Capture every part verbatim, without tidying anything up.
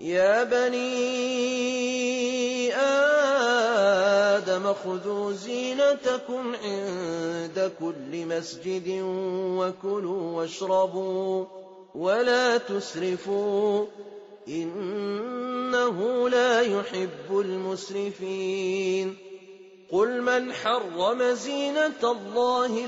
يا بني آدم خذوا زينتكم عند كل مسجد وكلوا واشربوا ولا تسرفوا إنه لا يحب المسرفين قل من حرم زينة الله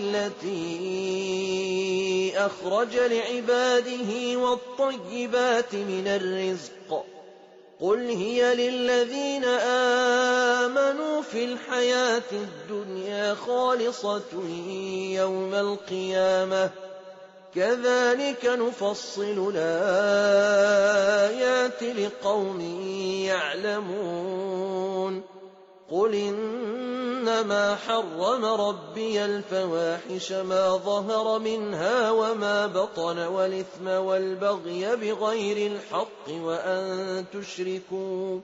التي أخرج لعباده والطيبات من الرزق قل هي للذين آمنوا في الحياة الدنيا خالصة يوم القيامة كذلك نفصل الآيات لقوم يعلمون قل إنما حرم ربي الفواحش ما ظهر منها وما بطن والإثم والبغي بغير الحق وأن تشركوا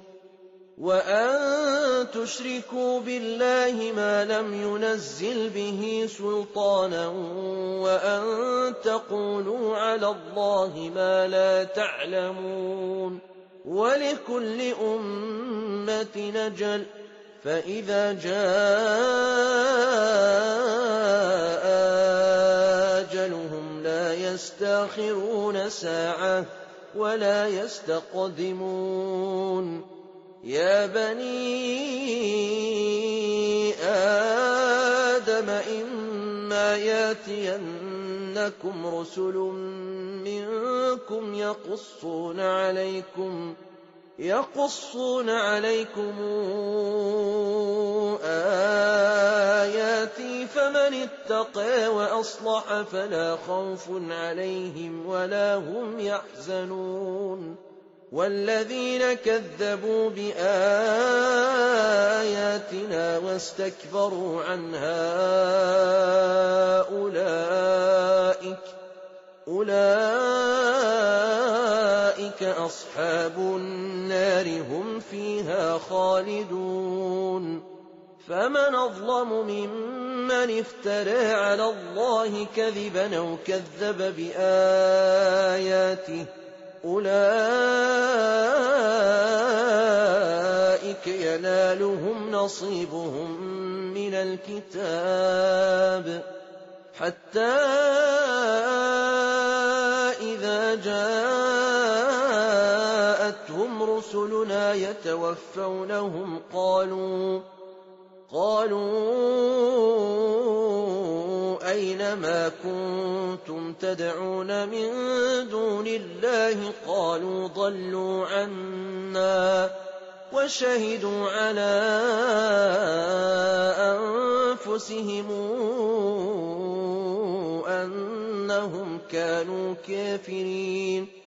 وأن تشركوا بالله ما لم ينزل به سلطانا وأن تقولوا على الله ما لا تعلمون ولكل أمة نجل فإذا جاء أجلهم لا يستأخرون ساعة ولا يستقدمون يا بني آدم إما ياتينكم رسل منكم يقصون عليكم يقصون عليكم آياتي فمن اتقى وأصلح فلا خوف عليهم ولا هم يحزنون والذين كذبوا بآياتنا واستكبروا عنها أولئك أولئك أصحاب النار هم فيها خالدون فمن أظلم ممن افترى على الله كذبا أو كذب بآياته أولئك ينالهم نصيبهم من الكتاب حتى إذا جاءتهم رسلنا يتوفونهم قالوا قالوا أين ما كنتم تدعون من دون الله قالوا ضلوا عنا وشهدوا على أنفسهم أنهم كانوا كافرين